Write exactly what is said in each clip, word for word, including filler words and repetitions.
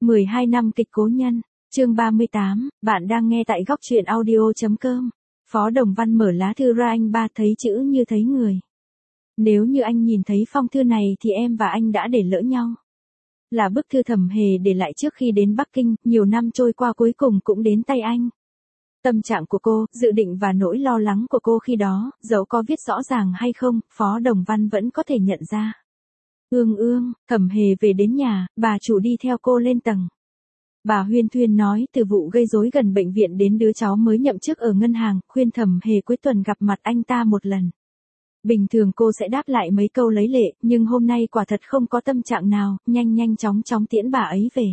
mười hai năm kịch cố nhân, chương ba mươi tám, bạn đang nghe tại góc truyện audio chấm com. Phó Đồng Văn mở lá thư ra anh ba thấy chữ như thấy người. Nếu như anh nhìn thấy phong thư này thì em và anh đã để lỡ nhau. Là bức thư Thẩm Hề để lại trước khi đến Bắc Kinh, nhiều năm trôi qua cuối cùng cũng đến tay anh. Tâm trạng của cô, dự định và nỗi lo lắng của cô khi đó, dẫu có viết rõ ràng hay không, Phó Đồng Văn vẫn có thể nhận ra. Ương ương, Thẩm Hề về đến nhà, bà chủ đi theo cô lên tầng. Bà Huyên Thuyên nói từ vụ gây rối gần bệnh viện đến đứa cháu mới nhậm chức ở ngân hàng, khuyên Thẩm Hề cuối tuần gặp mặt anh ta một lần. Bình thường cô sẽ đáp lại mấy câu lấy lệ, nhưng hôm nay quả thật không có tâm trạng nào, nhanh nhanh chóng chóng tiễn bà ấy về.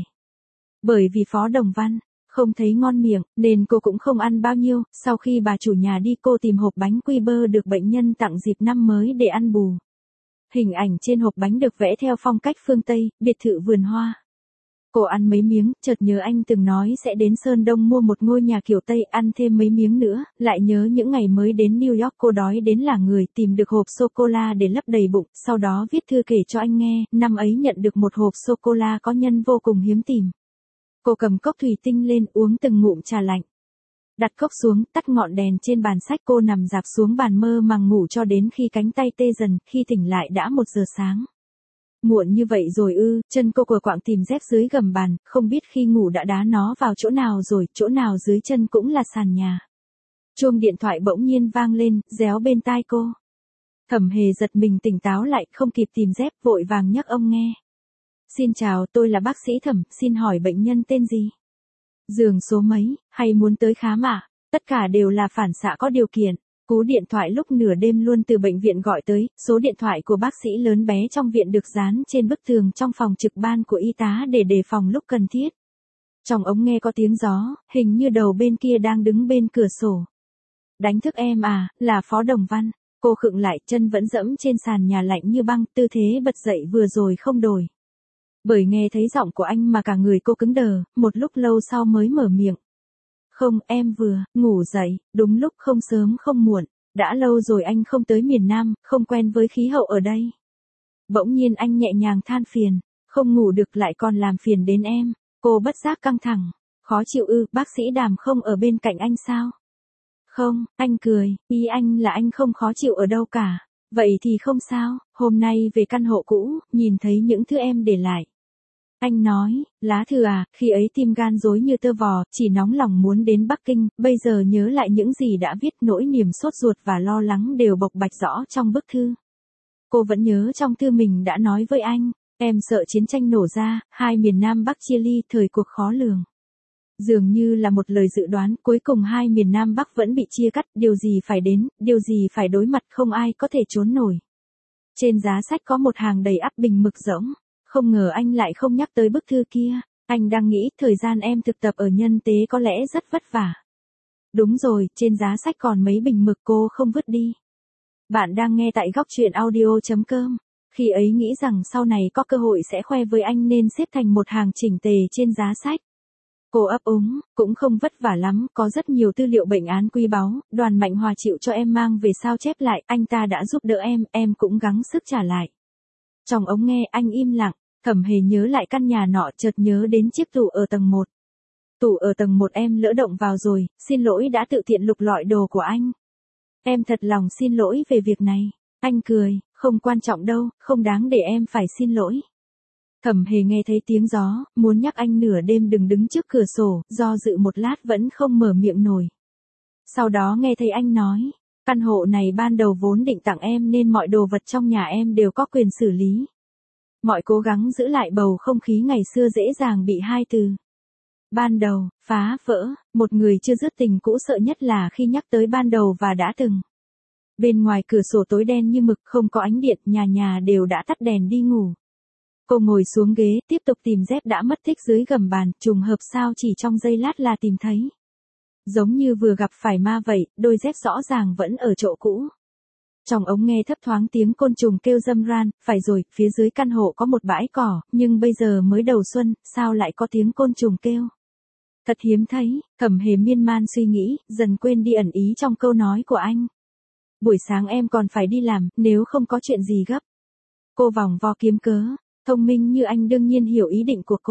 Bởi vì Phó Đồng Văn không thấy ngon miệng, nên cô cũng không ăn bao nhiêu, sau khi bà chủ nhà đi cô tìm hộp bánh quy bơ được bệnh nhân tặng dịp năm mới để ăn bù. Hình ảnh trên hộp bánh được vẽ theo phong cách phương Tây, biệt thự vườn hoa. Cô ăn mấy miếng, chợt nhớ anh từng nói sẽ đến Sơn Đông mua một ngôi nhà kiểu Tây, ăn thêm mấy miếng nữa, lại nhớ những ngày mới đến New York cô đói đến là người, tìm được hộp sô-cô-la để lấp đầy bụng, sau đó viết thư kể cho anh nghe, năm ấy nhận được một hộp sô-cô-la có nhân vô cùng hiếm tìm. Cô cầm cốc thủy tinh lên uống từng ngụm trà lạnh. Đặt cốc xuống, tắt ngọn đèn trên bàn sách, cô nằm dạp xuống bàn mơ màng ngủ cho đến khi cánh tay tê dần, khi tỉnh lại đã một giờ sáng. Muộn như vậy rồi ư, chân cô quờ quạng tìm dép dưới gầm bàn, không biết khi ngủ đã đá nó vào chỗ nào rồi, chỗ nào dưới chân cũng là sàn nhà. Chuông điện thoại bỗng nhiên vang lên, réo bên tai cô. Thẩm Hề giật mình tỉnh táo lại, không kịp tìm dép, vội vàng nhấc ông nghe. Xin chào, tôi là bác sĩ Thẩm, xin hỏi bệnh nhân tên gì? Giường số mấy, hay muốn tới khám ạ? Tất cả đều là phản xạ có điều kiện. Cú điện thoại lúc nửa đêm luôn từ bệnh viện gọi tới, số điện thoại của bác sĩ lớn bé trong viện được dán trên bức tường trong phòng trực ban của y tá để đề phòng lúc cần thiết. Trong ống nghe có tiếng gió, hình như đầu bên kia đang đứng bên cửa sổ. Đánh thức em à, là Phó Đồng Văn. Cô khựng lại, chân vẫn dẫm trên sàn nhà lạnh như băng, tư thế bật dậy vừa rồi không đổi. Bởi nghe thấy giọng của anh mà cả người cô cứng đờ, một lúc lâu sau mới mở miệng. Không, em vừa ngủ dậy, đúng lúc không sớm không muộn, đã lâu rồi anh không tới miền Nam, không quen với khí hậu ở đây. Bỗng nhiên anh nhẹ nhàng than phiền, không ngủ được lại còn làm phiền đến em. Cô bất giác căng thẳng, khó chịu ư, bác sĩ Đàm không ở bên cạnh anh sao? Không, anh cười, ý anh là anh không khó chịu ở đâu cả. Vậy thì không sao, hôm nay về căn hộ cũ, nhìn thấy những thứ em để lại. Anh nói, lá thư à, khi ấy tim gan rối như tơ vò, chỉ nóng lòng muốn đến Bắc Kinh, bây giờ nhớ lại những gì đã viết, nỗi niềm sốt ruột và lo lắng đều bộc bạch rõ trong bức thư. Cô vẫn nhớ trong thư mình đã nói với anh, em sợ chiến tranh nổ ra, hai miền Nam Bắc chia ly, thời cuộc khó lường. Dường như là một lời dự đoán, cuối cùng hai miền Nam Bắc vẫn bị chia cắt, điều gì phải đến, điều gì phải đối mặt, không ai có thể trốn nổi. Trên giá sách có một hàng đầy ắp bình mực rỗng. Không ngờ anh lại không nhắc tới bức thư kia. Anh đang nghĩ thời gian em thực tập ở nhân tế có lẽ rất vất vả. Đúng rồi, trên giá sách còn mấy bình mực cô không vứt đi. Bạn đang nghe tại góc truyện audio chấm com. Khi ấy nghĩ rằng sau này có cơ hội sẽ khoe với anh nên xếp thành một hàng chỉnh tề trên giá sách. Cô ấp úng, cũng không vất vả lắm, có rất nhiều tư liệu bệnh án quý báu, Đoàn Mạnh Hòa chịu cho em mang về sao chép lại, anh ta đã giúp đỡ em, em cũng gắng sức trả lại. Trong ống nghe anh im lặng, Thẩm Hề nhớ lại căn nhà nọ, chợt nhớ đến chiếc tủ ở tầng một. Tủ ở tầng một em lỡ động vào rồi, xin lỗi đã tự tiện lục lọi đồ của anh. Em thật lòng xin lỗi về việc này. Anh cười, không quan trọng đâu, không đáng để em phải xin lỗi. Thẩm Hề nghe thấy tiếng gió, muốn nhắc anh nửa đêm đừng đứng trước cửa sổ, do dự một lát vẫn không mở miệng nổi. Sau đó nghe thấy anh nói, căn hộ này ban đầu vốn định tặng em nên mọi đồ vật trong nhà em đều có quyền xử lý. Mọi cố gắng giữ lại bầu không khí ngày xưa dễ dàng bị hai từ. Ban đầu, phá vỡ, một người chưa dứt tình cũ sợ nhất là khi nhắc tới ban đầu và đã từng. Bên ngoài cửa sổ tối đen như mực, không có ánh điện, nhà nhà đều đã tắt đèn đi ngủ. Cô ngồi xuống ghế, tiếp tục tìm dép đã mất tích dưới gầm bàn, trùng hợp sao chỉ trong giây lát là tìm thấy. Giống như vừa gặp phải ma vậy, đôi dép rõ ràng vẫn ở chỗ cũ. Trong ống nghe thấp thoáng tiếng côn trùng kêu râm ran, phải rồi, phía dưới căn hộ có một bãi cỏ, nhưng bây giờ mới đầu xuân, sao lại có tiếng côn trùng kêu? Thật hiếm thấy, Thẩm Hề miên man suy nghĩ, dần quên đi ẩn ý trong câu nói của anh. Buổi sáng em còn phải đi làm, nếu không có chuyện gì gấp. Cô vòng vo kiếm cớ, thông minh như anh đương nhiên hiểu ý định của cô.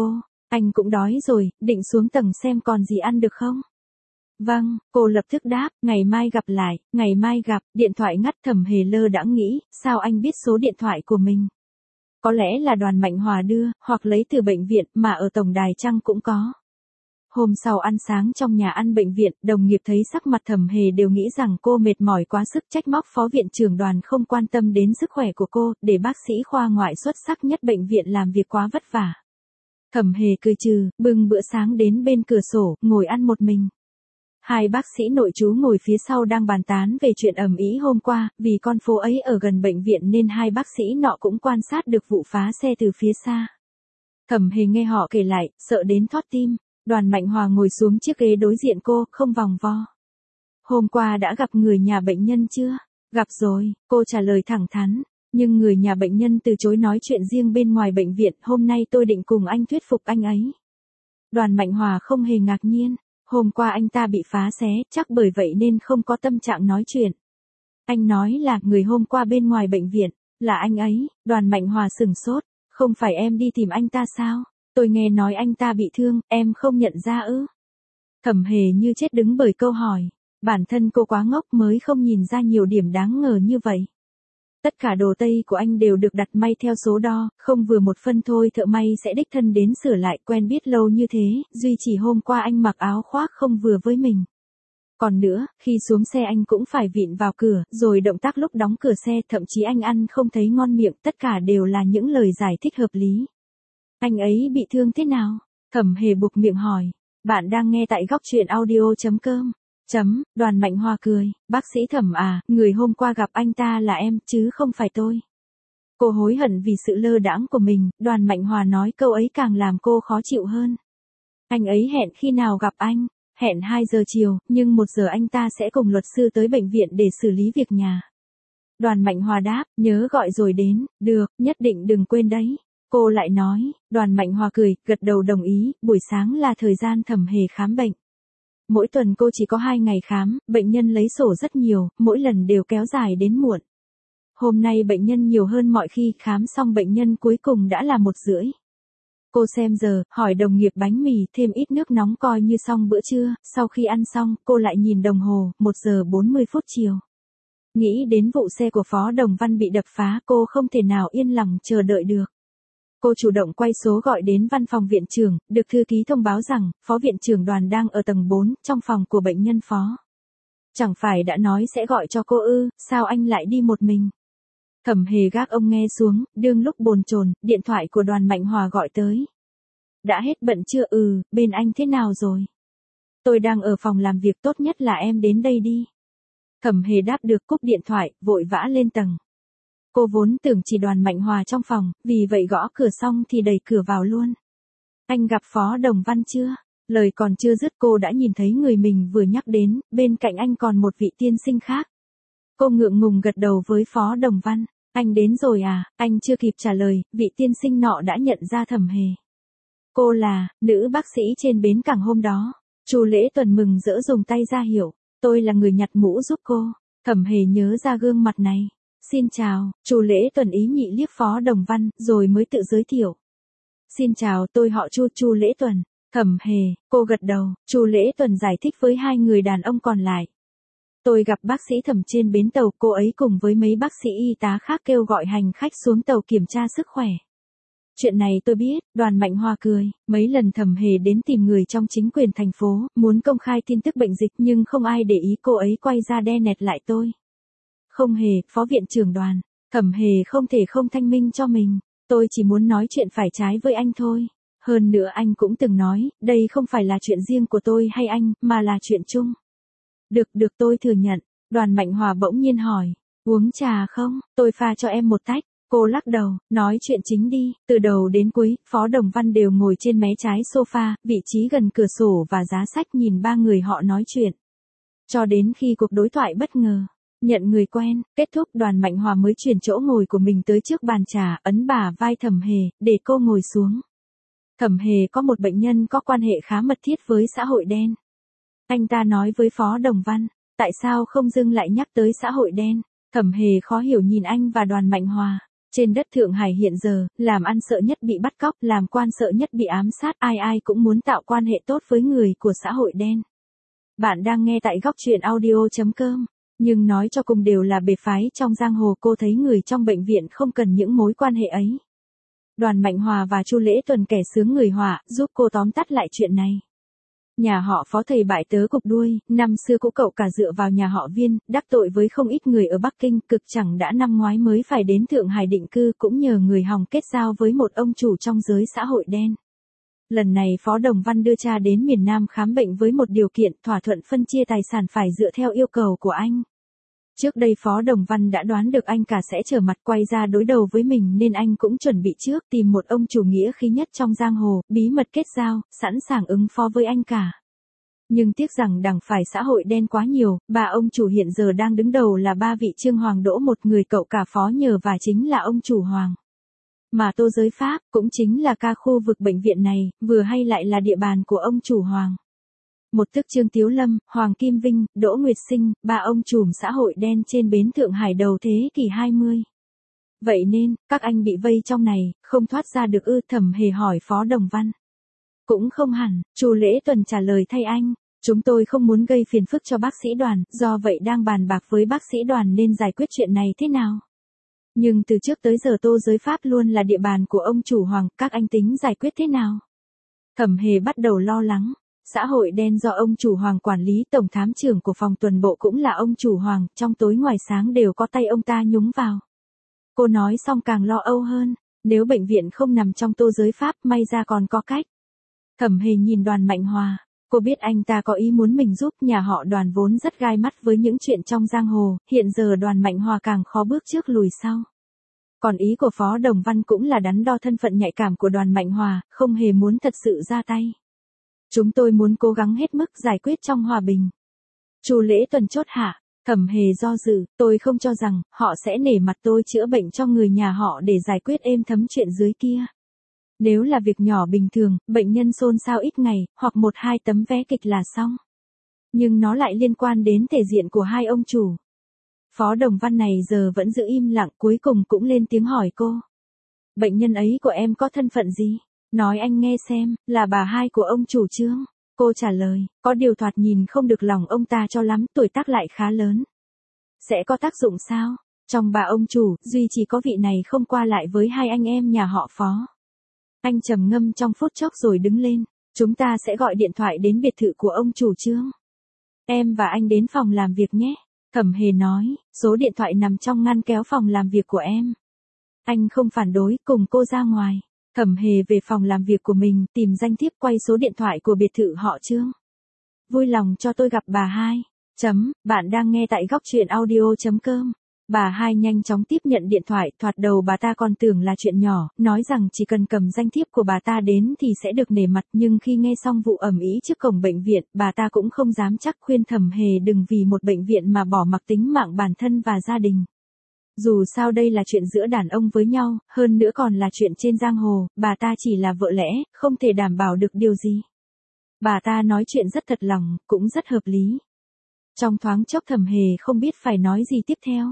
Anh cũng đói rồi, định xuống tầng xem còn gì ăn được không? Vâng, cô lập tức đáp, ngày mai gặp lại, ngày mai gặp, điện thoại ngắt. Thẩm Hề lơ đãng nghĩ, sao anh biết số điện thoại của mình? Có lẽ là Đoàn Mạnh Hòa đưa, hoặc lấy từ bệnh viện, mà ở tổng đài chăng cũng có. Hôm sau ăn sáng trong nhà ăn bệnh viện, đồng nghiệp thấy sắc mặt Thẩm Hề đều nghĩ rằng cô mệt mỏi quá sức, trách móc phó viện trưởng Đoàn không quan tâm đến sức khỏe của cô, để bác sĩ khoa ngoại xuất sắc nhất bệnh viện làm việc quá vất vả. Thẩm Hề cười trừ, bưng bữa sáng đến bên cửa sổ, ngồi ăn một mình. Hai bác sĩ nội trú ngồi phía sau đang bàn tán về chuyện ầm ĩ hôm qua, vì con phố ấy ở gần bệnh viện nên hai bác sĩ nọ cũng quan sát được vụ phá xe từ phía xa. Thẩm Hề nghe họ kể lại, sợ đến thót tim. Đoàn Mạnh Hòa ngồi xuống chiếc ghế đối diện cô, không vòng vo. Hôm qua đã gặp người nhà bệnh nhân chưa? Gặp rồi, cô trả lời thẳng thắn. Nhưng người nhà bệnh nhân từ chối nói chuyện riêng bên ngoài bệnh viện, hôm nay tôi định cùng anh thuyết phục anh ấy. Đoàn Mạnh Hòa không hề ngạc nhiên. Hôm qua anh ta bị phá xé, chắc bởi vậy nên không có tâm trạng nói chuyện. Anh nói là người hôm qua bên ngoài bệnh viện, là anh ấy. Đoàn Mạnh Hòa sửng sốt, không phải em đi tìm anh ta sao? Tôi nghe nói anh ta bị thương, em không nhận ra ư? Thẩm Hề như chết đứng bởi câu hỏi. Bản thân cô quá ngốc mới không nhìn ra nhiều điểm đáng ngờ như vậy. Tất cả đồ tây của anh đều được đặt may theo số đo, không vừa một phân thôi thợ may sẽ đích thân đến sửa lại. Quen biết lâu như thế, duy chỉ hôm qua anh mặc áo khoác không vừa với mình. Còn nữa, khi xuống xe anh cũng phải vịn vào cửa, rồi động tác lúc đóng cửa xe, thậm chí anh ăn không thấy ngon miệng, tất cả đều là những lời giải thích hợp lý. Anh ấy bị thương thế nào? Thẩm Hề buộc miệng hỏi. Bạn đang nghe tại góc truyện audio chấm com. Chấm, Đoàn Mạnh Hòa cười, bác sĩ Thẩm à, người hôm qua gặp anh ta là em, chứ không phải tôi. Cô hối hận vì sự lơ đãng của mình, Đoàn Mạnh Hòa nói câu ấy càng làm cô khó chịu hơn. Anh ấy hẹn khi nào gặp anh? Hẹn hai giờ chiều, nhưng một giờ anh ta sẽ cùng luật sư tới bệnh viện để xử lý việc nhà. Đoàn Mạnh Hòa đáp, nhớ gọi rồi đến, được, nhất định đừng quên đấy. Cô lại nói, Đoàn Mạnh Hòa cười, gật đầu đồng ý, buổi sáng là thời gian Thẩm Hề khám bệnh. Mỗi tuần cô chỉ có hai ngày khám, bệnh nhân lấy sổ rất nhiều, mỗi lần đều kéo dài đến muộn. Hôm nay bệnh nhân nhiều hơn mọi khi, khám xong bệnh nhân cuối cùng đã là một rưỡi. Cô xem giờ, hỏi đồng nghiệp bánh mì thêm ít nước nóng coi như xong bữa trưa, sau khi ăn xong, cô lại nhìn đồng hồ, một giờ bốn mươi phút chiều. Nghĩ đến vụ xe của Phó Đồng Văn bị đập phá, cô không thể nào yên lòng chờ đợi được. Cô chủ động quay số gọi đến văn phòng viện trưởng, được thư ký thông báo rằng, Phó Viện trưởng Đoàn đang ở tầng bốn, trong phòng của bệnh nhân Phó. Chẳng phải đã nói sẽ gọi cho cô ư, sao anh lại đi một mình? Thẩm Hề gác ông nghe xuống, đương lúc bồn chồn, điện thoại của Đoàn Mạnh Hòa gọi tới. Đã hết bận chưa? Ừ, bên anh thế nào rồi? Tôi đang ở phòng làm việc, tốt nhất là em đến đây đi. Thẩm Hề đáp được, cúp điện thoại, vội vã lên tầng. Cô vốn tưởng chỉ Đoàn Mạnh Hòa trong phòng, vì vậy gõ cửa xong thì đẩy cửa vào luôn. Anh gặp Phó Đồng Văn chưa? Lời còn chưa dứt cô đã nhìn thấy người mình vừa nhắc đến, bên cạnh anh còn một vị tiên sinh khác. Cô ngượng ngùng gật đầu với Phó Đồng Văn. Anh đến rồi à? Anh chưa kịp trả lời, vị tiên sinh nọ đã nhận ra Thẩm Hề. Cô là, nữ bác sĩ trên bến cảng hôm đó. Chu Lễ Tuần mừng rỡ dùng tay ra hiệu. Tôi là người nhặt mũ giúp cô. Thẩm Hề nhớ ra gương mặt này. Xin chào, Chu Lễ Tuần ý nhị liếc Phó Đồng Văn, rồi mới tự giới thiệu. Xin chào, tôi họ Chu, Chu Lễ Tuần. Thẩm Hề, cô gật đầu, Chu Lễ Tuần giải thích với hai người đàn ông còn lại. Tôi gặp bác sĩ Thẩm trên bến tàu, cô ấy cùng với mấy bác sĩ y tá khác kêu gọi hành khách xuống tàu kiểm tra sức khỏe. Chuyện này tôi biết, Đoàn Mạnh Hòa cười, mấy lần Thẩm Hề đến tìm người trong chính quyền thành phố, muốn công khai tin tức bệnh dịch nhưng không ai để ý, cô ấy quay ra đe nẹt lại tôi. Không hề, Phó Viện trưởng Đoàn, Thẩm Hề không thể không thanh minh cho mình, tôi chỉ muốn nói chuyện phải trái với anh thôi. Hơn nữa anh cũng từng nói, đây không phải là chuyện riêng của tôi hay anh, mà là chuyện chung. Được, được tôi thừa nhận, Đoàn Mạnh Hòa bỗng nhiên hỏi, uống trà không, tôi pha cho em một tách. Cô lắc đầu, nói chuyện chính đi, từ đầu đến cuối, Phó Đồng Văn đều ngồi trên mé trái sofa, vị trí gần cửa sổ và giá sách nhìn ba người họ nói chuyện. Cho đến khi cuộc đối thoại bất ngờ, nhận người quen, kết thúc Đoàn Mạnh Hòa mới chuyển chỗ ngồi của mình tới trước bàn trà, ấn bả vai Thẩm Hề, để cô ngồi xuống. Thẩm Hề có một bệnh nhân có quan hệ khá mật thiết với xã hội đen. Anh ta nói với Phó Đồng Văn, tại sao không dừng lại nhắc tới xã hội đen? Thẩm Hề khó hiểu nhìn anh và Đoàn Mạnh Hòa. Trên đất Thượng Hải hiện giờ, làm ăn sợ nhất bị bắt cóc, làm quan sợ nhất bị ám sát, ai ai cũng muốn tạo quan hệ tốt với người của xã hội đen. Bạn đang nghe tại góc truyện audio chấm com. Nhưng nói cho cùng đều là bề phái trong giang hồ, cô thấy người trong bệnh viện không cần những mối quan hệ ấy. Đoàn Mạnh Hòa và Chu Lễ Tuần kẻ sướng người họa, giúp cô tóm tắt lại chuyện này. Nhà họ Phó thầy bại tớ cục đuôi, năm xưa cũ cậu cả dựa vào nhà họ Viên, đắc tội với không ít người ở Bắc Kinh, cực chẳng đã năm ngoái mới phải đến Thượng Hải định cư, cũng nhờ người hòng kết giao với một ông chủ trong giới xã hội đen. Lần này Phó Đồng Văn đưa cha đến miền Nam khám bệnh với một điều kiện, thỏa thuận phân chia tài sản phải dựa theo yêu cầu của anh. Trước đây Phó Đồng Văn đã đoán được anh cả sẽ trở mặt quay ra đối đầu với mình, nên anh cũng chuẩn bị trước, tìm một ông chủ nghĩa khí nhất trong giang hồ, bí mật kết giao, sẵn sàng ứng phó với anh cả. Nhưng tiếc rằng đằng phải xã hội đen quá nhiều, ba ông chủ hiện giờ đang đứng đầu là ba vị Trương Hoàng Đỗ, một người cậu cả Phó nhờ và chính là ông chủ Hoàng. Mà Tô Giới Pháp, cũng chính là ca khu vực bệnh viện này, vừa hay lại là địa bàn của ông chủ Hoàng. Một tức Trương Tiếu Lâm, Hoàng Kim Vinh, Đỗ Nguyệt Sinh, ba ông trùm xã hội đen trên bến Thượng Hải đầu thế kỷ hai mươi. Vậy nên, các anh bị vây trong này, không thoát ra được ư? Thẩm Hề hỏi Phó Đồng Văn. Cũng không hẳn, Chu Lễ Tuần trả lời thay anh. Chúng tôi không muốn gây phiền phức cho bác sĩ Đoàn, do vậy đang bàn bạc với bác sĩ Đoàn nên giải quyết chuyện này thế nào. Nhưng từ trước tới giờ Tô Giới Pháp luôn là địa bàn của ông chủ Hoàng, các anh tính giải quyết thế nào? Thẩm Hề bắt đầu lo lắng. Xã hội đen do ông chủ Hoàng quản lý, tổng thám trưởng của phòng tuần bộ cũng là ông chủ Hoàng, trong tối ngoài sáng đều có tay ông ta nhúng vào. Cô nói xong càng lo âu hơn, nếu bệnh viện không nằm trong Tô Giới Pháp, may ra còn có cách. Thẩm Hề nhìn Đoàn Mạnh Hòa, cô biết anh ta có ý muốn mình giúp, nhà họ Đoàn vốn rất gai mắt với những chuyện trong giang hồ, hiện giờ Đoàn Mạnh Hòa càng khó bước trước lùi sau. Còn ý của Phó Đồng Văn cũng là đắn đo thân phận nhạy cảm của Đoàn Mạnh Hòa, không hề muốn thật sự ra tay. Chúng tôi muốn cố gắng hết mức giải quyết trong hòa bình. Chu Lễ Tuần chốt hạ, Thẩm Hề do dự, tôi không cho rằng họ sẽ nể mặt tôi chữa bệnh cho người nhà họ để giải quyết êm thấm chuyện dưới kia. Nếu là việc nhỏ bình thường, bệnh nhân xôn xao ít ngày, hoặc một hai tấm vé kịch là xong. Nhưng nó lại liên quan đến thể diện của hai ông chủ. Phó Đồng Văn này giờ vẫn giữ im lặng, cuối cùng cũng lên tiếng hỏi cô. Bệnh nhân ấy của em có thân phận gì? Nói anh nghe xem, là bà hai của ông chủ Trương. Cô trả lời, có điều thoạt nhìn không được lòng ông ta cho lắm, tuổi tác lại khá lớn. Sẽ có tác dụng sao? Trong ba ông chủ, duy chỉ có vị này không qua lại với hai anh em nhà họ Phó. Anh trầm ngâm trong phút chốc rồi đứng lên, chúng ta sẽ gọi điện thoại đến biệt thự của ông chủ Trương. Em và anh đến phòng làm việc nhé. Thẩm Hề nói, số điện thoại nằm trong ngăn kéo phòng làm việc của em. Anh không phản đối, cùng cô ra ngoài. Thẩm Hề về phòng làm việc của mình, tìm danh thiếp, quay số điện thoại của biệt thự họ Trương. Vui lòng cho tôi gặp bà hai. Chấm, bạn đang nghe tại góc truyện audio chấm com. Bà hai nhanh chóng tiếp nhận điện thoại, thoạt đầu bà ta còn tưởng là chuyện nhỏ, nói rằng chỉ cần cầm danh thiếp của bà ta đến thì sẽ được nể mặt, nhưng khi nghe xong vụ ầm ĩ trước cổng bệnh viện, bà ta cũng không dám chắc, khuyên Thẩm Hề đừng vì một bệnh viện mà bỏ mặc tính mạng bản thân và gia đình. Dù sao đây là chuyện giữa đàn ông với nhau, hơn nữa còn là chuyện trên giang hồ, bà ta chỉ là vợ lẽ, không thể đảm bảo được điều gì. Bà ta nói chuyện rất thật lòng, cũng rất hợp lý. Trong thoáng chốc Thẩm Hề không biết phải nói gì tiếp theo.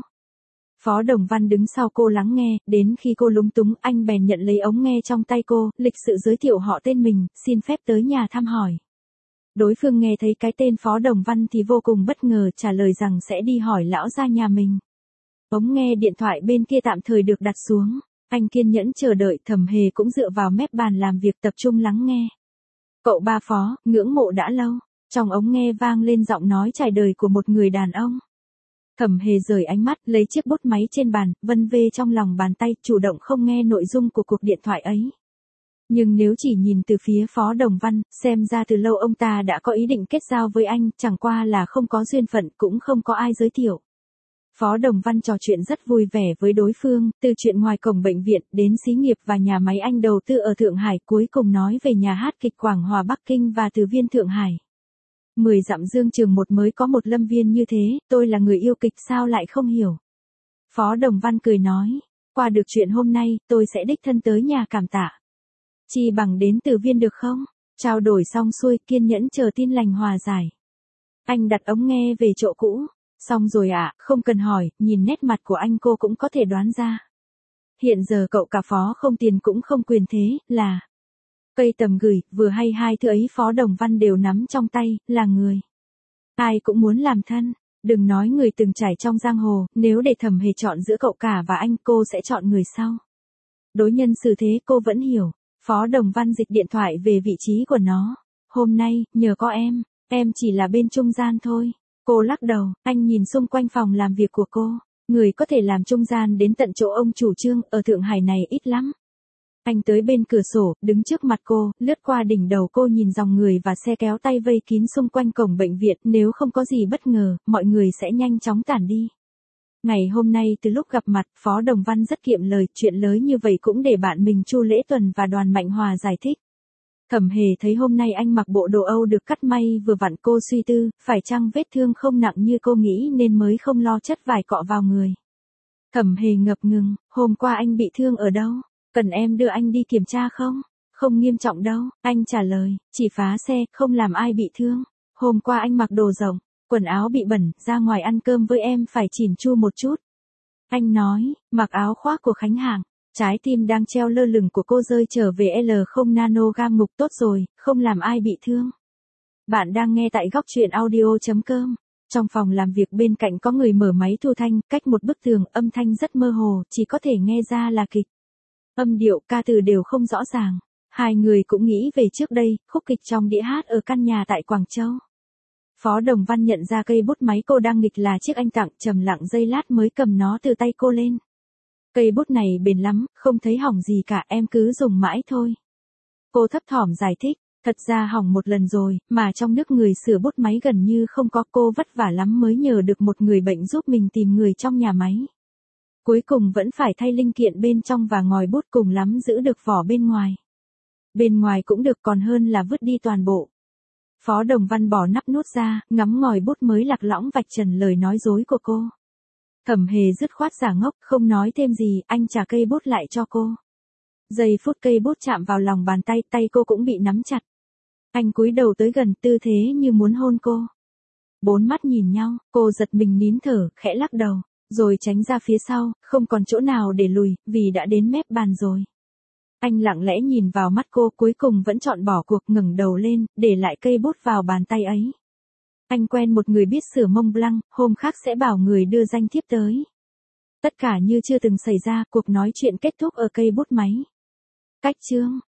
Phó Đồng Văn đứng sau cô lắng nghe, đến khi cô lúng túng, anh bèn nhận lấy ống nghe trong tay cô, lịch sự giới thiệu họ tên mình, xin phép tới nhà thăm hỏi. Đối phương nghe thấy cái tên Phó Đồng Văn thì vô cùng bất ngờ, trả lời rằng sẽ đi hỏi lão gia nhà mình. Ống nghe điện thoại bên kia tạm thời được đặt xuống, anh kiên nhẫn chờ đợi, Thẩm Hề cũng dựa vào mép bàn làm việc tập trung lắng nghe. Cậu ba Phó, ngưỡng mộ đã lâu, trong ống nghe vang lên giọng nói trải đời của một người đàn ông. Thẩm Hề rời ánh mắt, lấy chiếc bút máy trên bàn, vân vê trong lòng bàn tay, chủ động không nghe nội dung của cuộc điện thoại ấy. Nhưng nếu chỉ nhìn từ phía Phó Đồng Văn, xem ra từ lâu ông ta đã có ý định kết giao với anh, chẳng qua là không có duyên phận, cũng không có ai giới thiệu. Phó Đồng Văn trò chuyện rất vui vẻ với đối phương, từ chuyện ngoài cổng bệnh viện, đến xí nghiệp và nhà máy anh đầu tư ở Thượng Hải, cuối cùng nói về nhà hát kịch Quảng Hòa Bắc Kinh và Từ Viên Thượng Hải. Mười dặm dương trường một mới có một lâm viên như thế, tôi là người yêu kịch sao lại không hiểu. Phó Đồng Văn cười nói, qua được chuyện hôm nay, tôi sẽ đích thân tới nhà cảm tạ. Chi bằng đến Từ Viên được không? Trao đổi xong xuôi, kiên nhẫn chờ tin lành hòa giải. Anh đặt ống nghe về chỗ cũ. Xong rồi ạ, à, không cần hỏi, nhìn nét mặt của anh cô cũng có thể đoán ra. hiện giờ cậu cả Phó không tiền cũng không quyền thế, là cây tầm gửi, vừa hay hai thứ ấy Phó Đồng Văn đều nắm trong tay, là người. Ai cũng muốn làm thân, đừng nói người từng trải trong giang hồ, nếu để Thẩm Hề chọn giữa cậu cả và anh cô sẽ chọn người sau. Đối nhân xử thế cô vẫn hiểu, Phó Đồng Văn dịch điện thoại về vị trí của nó. Hôm nay, nhờ có em, em chỉ là bên trung gian thôi. Cô lắc đầu, anh nhìn xung quanh phòng làm việc của cô. Người có thể làm trung gian đến tận chỗ ông chủ Trương ở Thượng Hải này ít lắm. Anh tới bên cửa sổ, đứng trước mặt cô, lướt qua đỉnh đầu cô nhìn dòng người và xe kéo tay vây kín xung quanh cổng bệnh viện. Nếu không có gì bất ngờ, mọi người sẽ nhanh chóng tản đi. Ngày hôm nay từ lúc gặp mặt, Phó Đồng Văn rất kiệm lời, chuyện lớn như vậy cũng để bạn mình Chu Lễ Tuần và Đoàn Mạnh Hòa giải thích. Thẩm Hề thấy hôm nay anh mặc bộ đồ Âu được cắt may vừa vặn, cô suy tư, phải chăng vết thương không nặng như cô nghĩ nên mới không lo chất vải cọ vào người. Thẩm Hề ngập ngừng, hôm qua anh bị thương ở đâu? Cần em đưa anh đi kiểm tra không? Không nghiêm trọng đâu, anh trả lời, chỉ phá xe, không làm ai bị thương. Hôm qua anh mặc đồ rộng, quần áo bị bẩn, ra ngoài ăn cơm với em phải chỉn chu một chút. Anh nói, mặc áo khoác của Khánh Hàng. Trái tim đang treo lơ lửng của cô rơi trở về L không nanogam ngục, tốt rồi, không làm ai bị thương. Bạn đang nghe tại góc truyện audio chấm com. Trong phòng làm việc bên cạnh có người mở máy thu thanh, cách một bức tường, âm thanh rất mơ hồ, chỉ có thể nghe ra là kịch. Âm điệu, ca từ đều không rõ ràng. Hai người cũng nghĩ về trước đây, khúc kịch trong đĩa hát ở căn nhà tại Quảng Châu. Phó Đồng Văn nhận ra cây bút máy cô đang nghịch là chiếc anh tặng, trầm lặng giây lát mới cầm nó từ tay cô lên. Cây bút này bền lắm, không thấy hỏng gì cả, em cứ dùng mãi thôi. Cô thấp thỏm giải thích, thật ra hỏng một lần rồi, mà trong nước người sửa bút máy gần như không có, cô vất vả lắm mới nhờ được một người bệnh giúp mình tìm người trong nhà máy. Cuối cùng vẫn phải thay linh kiện bên trong và ngòi bút, cùng lắm giữ được vỏ bên ngoài. Bên ngoài cũng được, còn hơn là vứt đi toàn bộ. Phó Đồng Văn bỏ nắp nút ra, ngắm ngòi bút mới lạc lõng vạch trần lời nói dối của cô. Thẩm Hề dứt khoát giả ngốc, không nói thêm gì, anh trả cây bút lại cho cô. Giây phút cây bút chạm vào lòng bàn tay, tay cô cũng bị nắm chặt. Anh cúi đầu tới gần, tư thế như muốn hôn cô. Bốn mắt nhìn nhau, cô giật mình nín thở, khẽ lắc đầu, rồi tránh ra phía sau, không còn chỗ nào để lùi, vì đã đến mép bàn rồi. Anh lặng lẽ nhìn vào mắt cô, cuối cùng vẫn chọn bỏ cuộc, ngẩng đầu lên, để lại cây bút vào bàn tay ấy. Anh quen một người biết sửa Mont Blanc, hôm khác sẽ bảo người đưa danh thiếp tới. Tất cả như chưa từng xảy ra, cuộc nói chuyện kết thúc ở cây bút máy. Cách chương